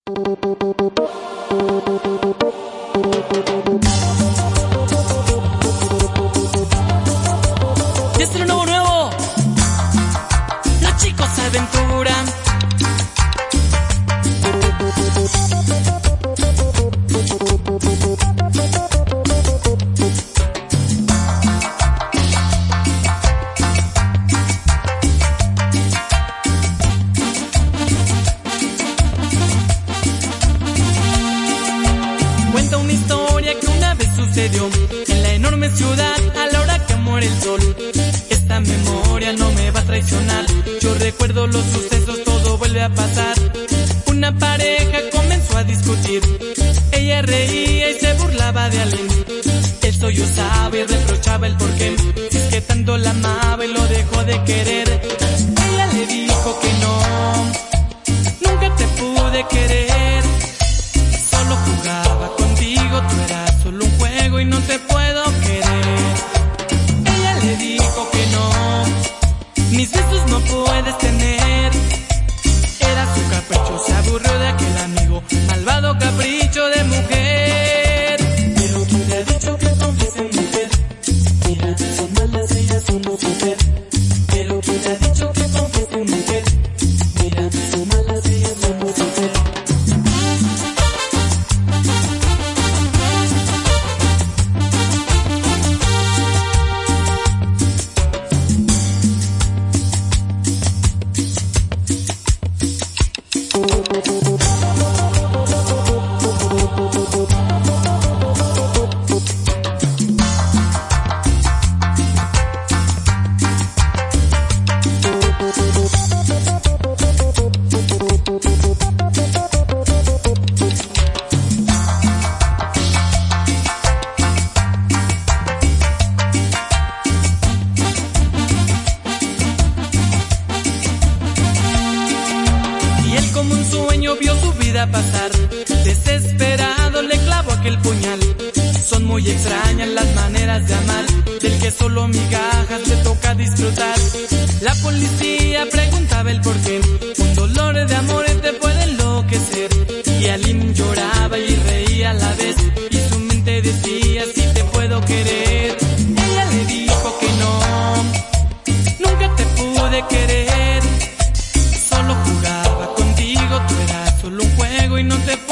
Y este es lo nuevo, los chicos se aventuran. Cuenta una historia que una vez sucedió en la enorme ciudad a la hora que muere el sol. Esta memoria no me va a traicionar. Yo recuerdo los sucesos, todo vuelve a pasar. Una pareja comenzó a discutir. Ella reía y se burlaba de alguien. Él sollozaba y reprochaba el porqué. Si es que tanto la amaba y lo dejó de querer. Ella le dijo que no, nunca te pude querer. Solo jugaba contigo, tú eras solo un juego y no te puedo querer. Ella le dijo que no, mis besos no puedes tener. Era su capricho, se aburrió de aquel amigo, malvado capricho de mujer. Pero ¿quién le ha dicho que confíes en mujer? Mira, son malas, ellas son mujer. Pero ¿quién le ha dicho que confíes en mujer? Mira, son malas, ellas son mujer. Como un sueño vio su vida pasar, desesperado le clavó aquel puñal. Son muy extrañas las maneras de amar, del que solo migajas le toca disfrutar. La policía preguntaba el porqué, un dolor de amor te puede enloquecer. Y Alim lloraba y reía a la vez, y su mente decía si te puedo querer. Ella le dijo que no, nunca te pude querer. Solo jugaba contigo, tú eras solo un juego y no te